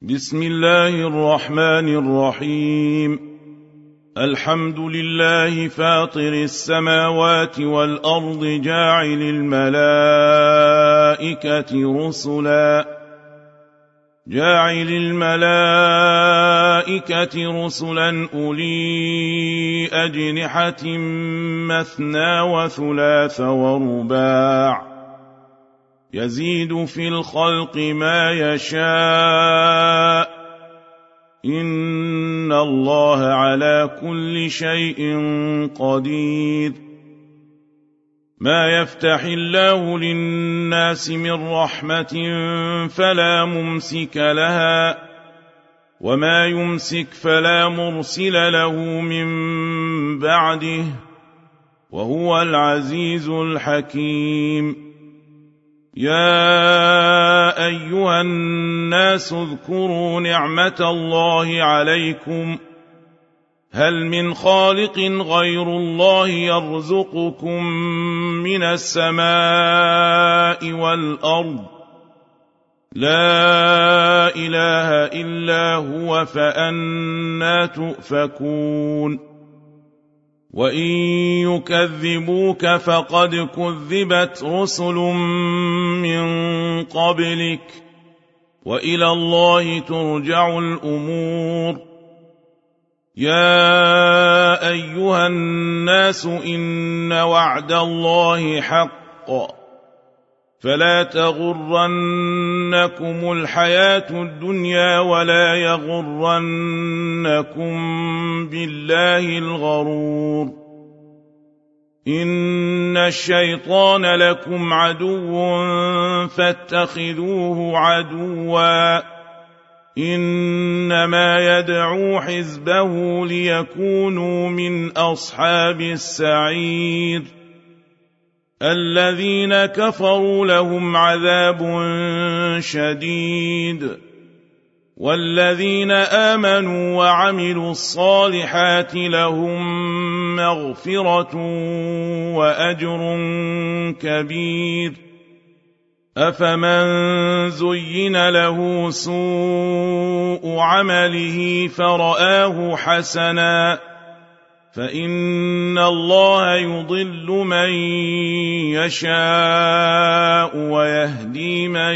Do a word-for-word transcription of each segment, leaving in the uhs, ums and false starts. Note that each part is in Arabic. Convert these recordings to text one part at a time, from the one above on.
بسم الله الرحمن الرحيم. الحمد لله فاطر السماوات والأرض جاعل الملائكة رسلا جاعل الملائكة رسلا أولي أجنحة مثنى وثلاث ورباع يزيد في الخلق ما يشاء إن الله على كل شيء قدير. ما يفتح الله للناس من رحمة فلا ممسك لها وما يمسك فلا مرسل له من بعده وهو العزيز الحكيم. يا أيها الناس اذكروا نعمة الله عليكم هل من خالق غير الله يرزقكم من السماء والأرض لا إله إلا هو فأنى تؤفكون. وإن يكذبوك فقد كذبت رسل من قبلك وإلى الله ترجع الأمور. يا أيها الناس إن وعد الله حق فلا تغرنكم الحياة الدنيا ولا يغرنكم بالله الغرور. إن الشيطان لكم عدو فاتخذوه عدوا إنما يدعو حزبه ليكونوا من أصحاب السعير. الذين كفروا لهم عذاب شديد والذين آمنوا وعملوا الصالحات لهم مغفرة وأجر كبير. أفمن زين له سوء عمله فرآه حسنا فإن الله يضل من يشاء ويهدي من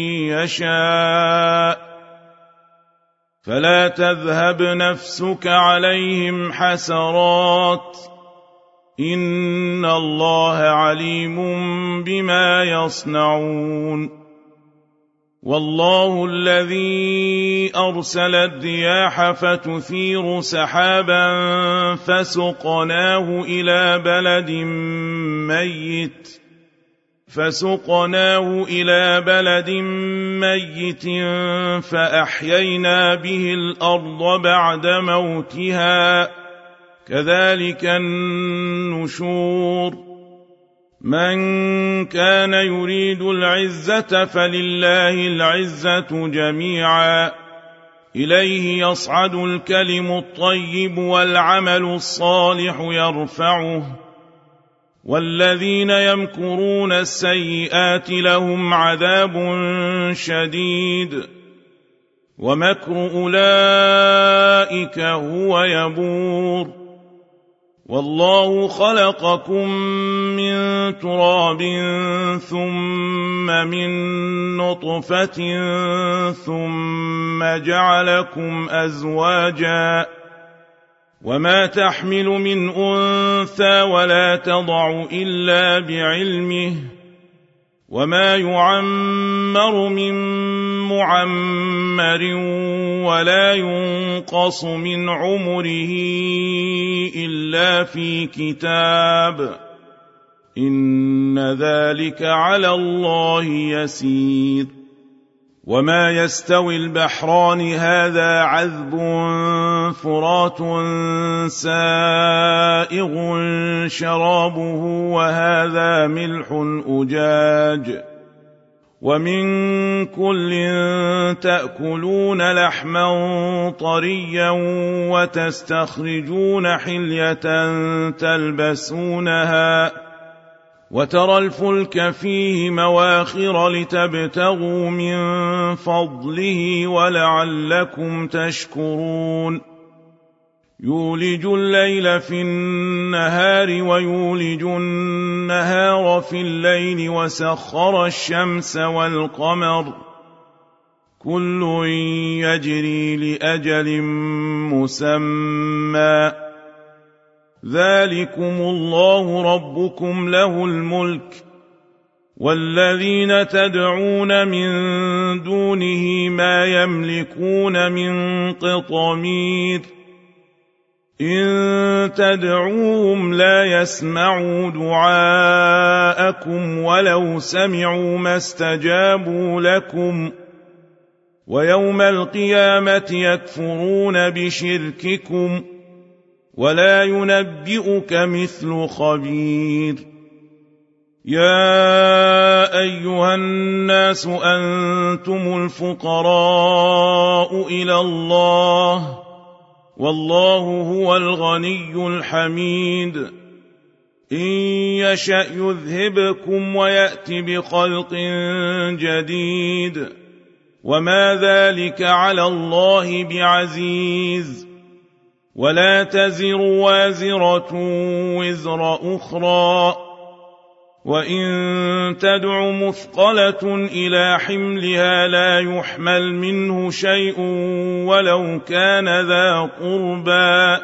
يشاء فلا تذهب نفسك عليهم حسرات إن الله عليم بما يصنعون. والله الذي أرسل الرياح فتثير سحابا فسقناه إلى بلد ميت فسقناه إلى بلد ميت فأحيينا به الأرض بعد موتها كذلك النشور. من كان يريد العزة فلله العزة جميعا إليه يصعد الكلم الطيب والعمل الصالح يرفعه والذين يمكرون السيئات لهم عذاب شديد ومكر أولئك هو يبور. والله خلقكم من تراب ثم من نطفة ثم جعلكم أزواجا وما تحمل من أنثى ولا تضع إلا بعلمه وما يعمر من معمر ولا ينقص من عمره إلا في كتاب إن ذلك على الله يسير. وما يستوي البحران هذا عذب فرات سائغ شرابه وهذا ملح أجاج ومن كل تأكلون لحما طريا وتستخرجون حلية تلبسونها وترى الفلك فيه مواخر لتبتغوا من فضله ولعلكم تشكرون يولج الليل في النهار ويولج النهار في الليل وسخر الشمس والقمر كل يجري لأجل مسمى ذلكم الله ربكم له الملك والذين تدعون من دونه ما يملكون من قطمير إن تدعوهم لا يسمعوا دعاءكم ولو سمعوا ما استجابوا لكم ويوم القيامة يكفرون بشرككم ولا ينبئك مثل خبير يا أيها الناس أنتم الفقراء إلى الله والله هو الغني الحميد إن يشأ يذهبكم ويأت بخلق جديد وما ذلك على الله بعزيز ولا تزر وازرة وزر أخرى وإن تدع مثقلة إلى حملها لا يحمل منه شيء ولو كان ذا قربى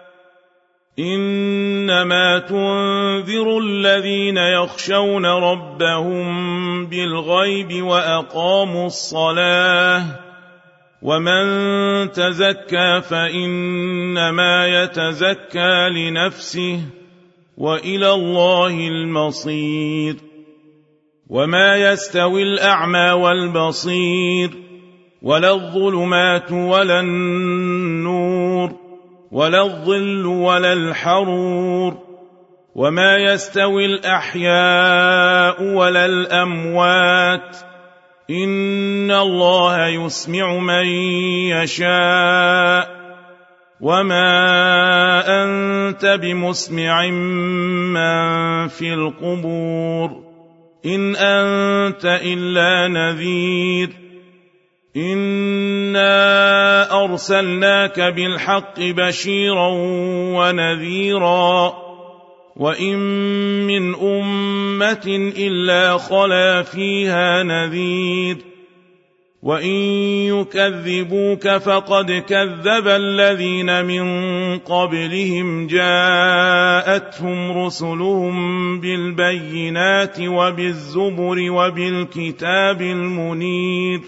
إنما تنذر الذين يخشون ربهم بالغيب وأقاموا الصلاة ومن تزكى فإنما يتزكى لنفسه وإلى الله المصير وما يستوي الأعمى والبصير ولا الظلمات ولا النور ولا الظل ولا الحرور وما يستوي الأحياء ولا الأموات إن الله يسمع من يشاء وما أنت بمسمع من في القبور إن أنت إلا نذير إنا أرسلناك بالحق بشيرا ونذيرا وإن من أمة إلا خلا فيها نذير وإن يكذبوك فقد كذب الذين من قبلهم جاءتهم رسلهم بالبينات وبالزبر وبالكتاب المنير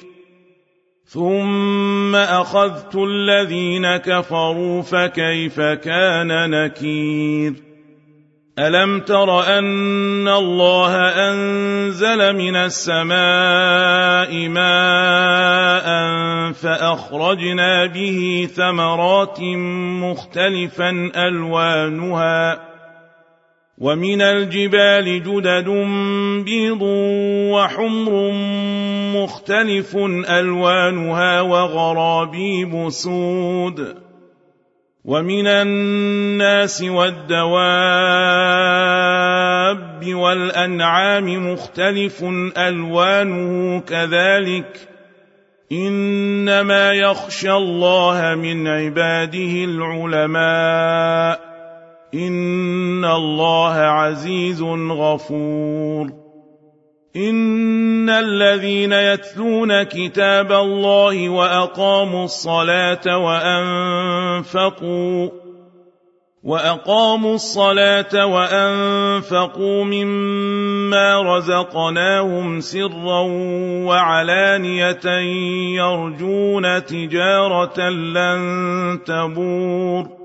ثم أخذت الذين كفروا فكيف كان نكير ألم تر أن الله أنزل من السماء ماء فأخرجنا به ثمرات مختلفا ألوانها ومن الجبال جدد بيض وحمر مختلف ألوانها وغرابيب سود ومن الناس والدواب والأنعام مختلف ألوانه كذلك إنما يخشى الله من عباده العلماء إن الله عزيز غفور إن الذين يتلون كتاب الله وأقاموا الصلاة وأنفقوا وأقاموا الصلاة وأنفقوا مما رزقناهم سرا وعلانية يرجون تجارة لن تبور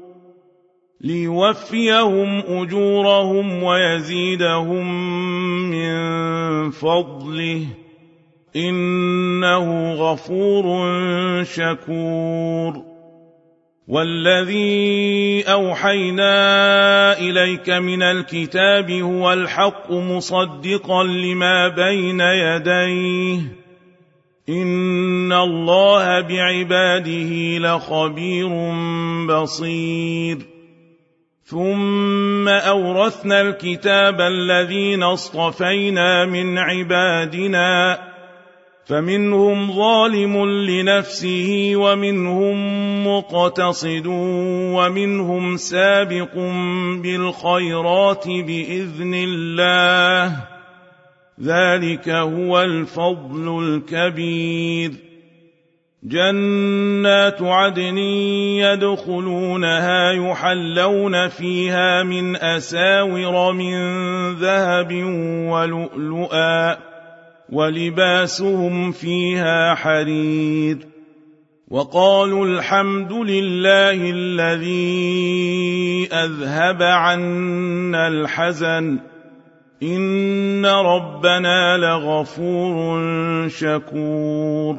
ليوفيهم أجورهم ويزيدهم من فضله إنه غفور شكور والذي أوحينا إليك من الكتاب هو الحق مصدقا لما بين يديه إن الله بعباده لخبير بصير ثم أورثنا الكتاب الذين اصطفينا من عبادنا فمنهم ظالم لنفسه ومنهم مقتصد ومنهم سابق بالخيرات بإذن الله ذلك هو الفضل الكبير. جنات عدن يدخلونها يحلون فيها من أساور من ذهب ولؤلؤا ولباسهم فيها حرير. وقالوا الحمد لله الذي أذهب عنا الحزن إن ربنا لغفور شكور.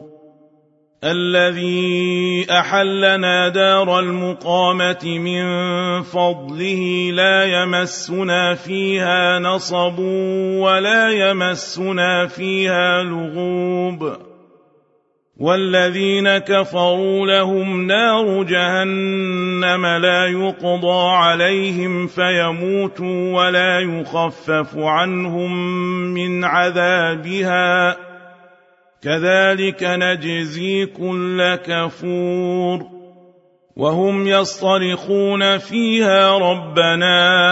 الذي أحلنا دار المقامة من فضله لا يمسنا فيها نصب ولا يمسنا فيها لغوب. والذين كفروا لهم نار جهنم لا يقضى عليهم فيموتوا ولا يخفف عنهم من عذابها كذلك نجزي كل كفور. وهم يصطرخون فيها ربنا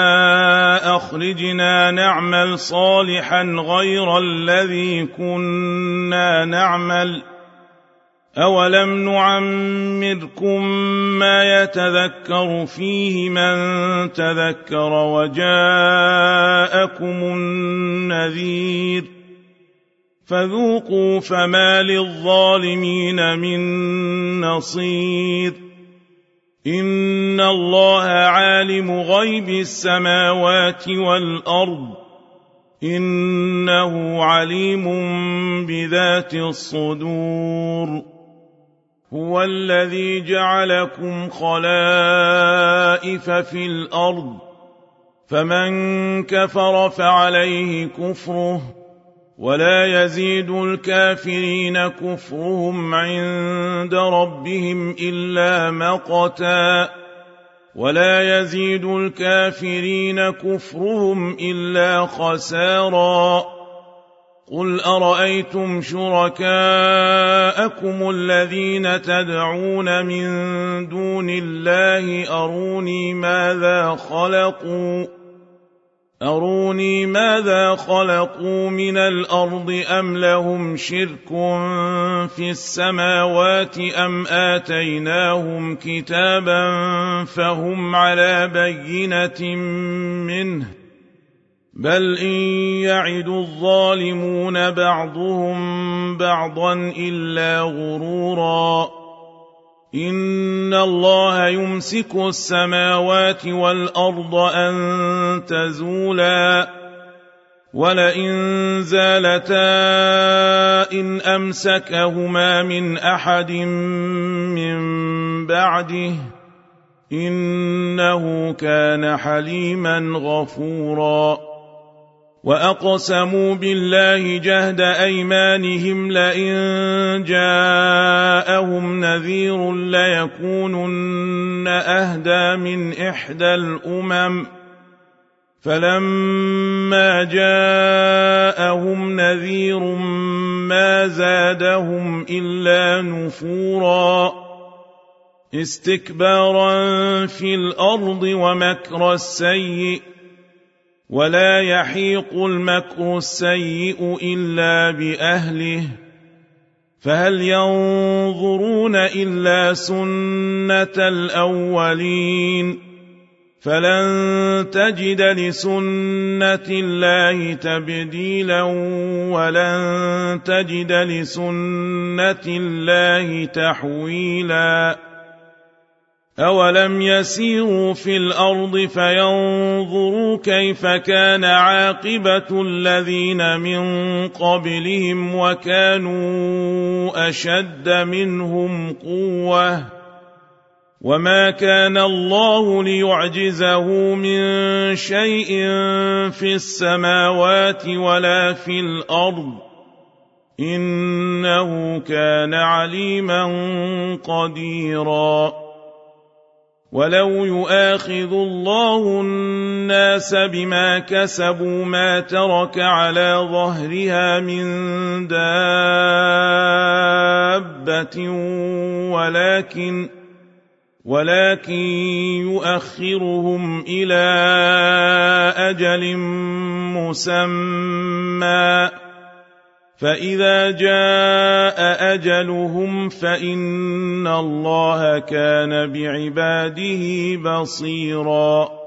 أخرجنا نعمل صالحا غير الذي كنا نعمل أولم نعمركم ما يتذكر فيه من تذكر وجاءكم النذير فذوقوا فما للظالمين من نصير. إن الله عالم غيب السماوات والأرض إنه عليم بذات الصدور. هو الذي جعلكم خلائف في الأرض فمن كفر فعليه كفره ولا يزيد الكافرين كفرهم عند ربهم إلا مقتا ولا يزيد الكافرين كفرهم إلا خسارا. قل أرأيتم شركاءكم الذين تدعون من دون الله أروني ماذا خلقوا أروني ماذا خلقوا من الأرض أم لهم شرك في السماوات أم آتيناهم كتابا فهم على بينة منه بل إن يعد الظالمون بعضهم بعضا إلا غرورا. إن الله يمسك السماوات والأرض أن تزولا ولئن زالتا إن أمسكهما من أحد من بعده إنه كان حليما غفورا. وأقسموا بالله جهد أيمانهم لئن جاءهم نذير ليكونن أهدى من إحدى الأمم فلما جاءهم نذير ما زادهم إلا نفورا استكبارا في الأرض ومكر السيء ولا يحيق المكر السيء إلا بأهله فهل ينظرون إلا سنة الأولين فلن تجد لسنة الله تبديلا ولن تجد لسنة الله تحويلا. أولم يسيروا في الأرض فينظروا كيف كان عاقبة الذين من قبلهم وكانوا أشد منهم قوة وما كان الله ليعجزه من شيء في السماوات ولا في الأرض إنه كان عليما قديرا. ولو يؤاخذ الله الناس بما كسبوا ما ترك على ظهرها من دابة ولكن ولكن يؤخرهم إلى أجل مسمى فإذا جاء أجلهم فإن الله كان بعباده بصيراً.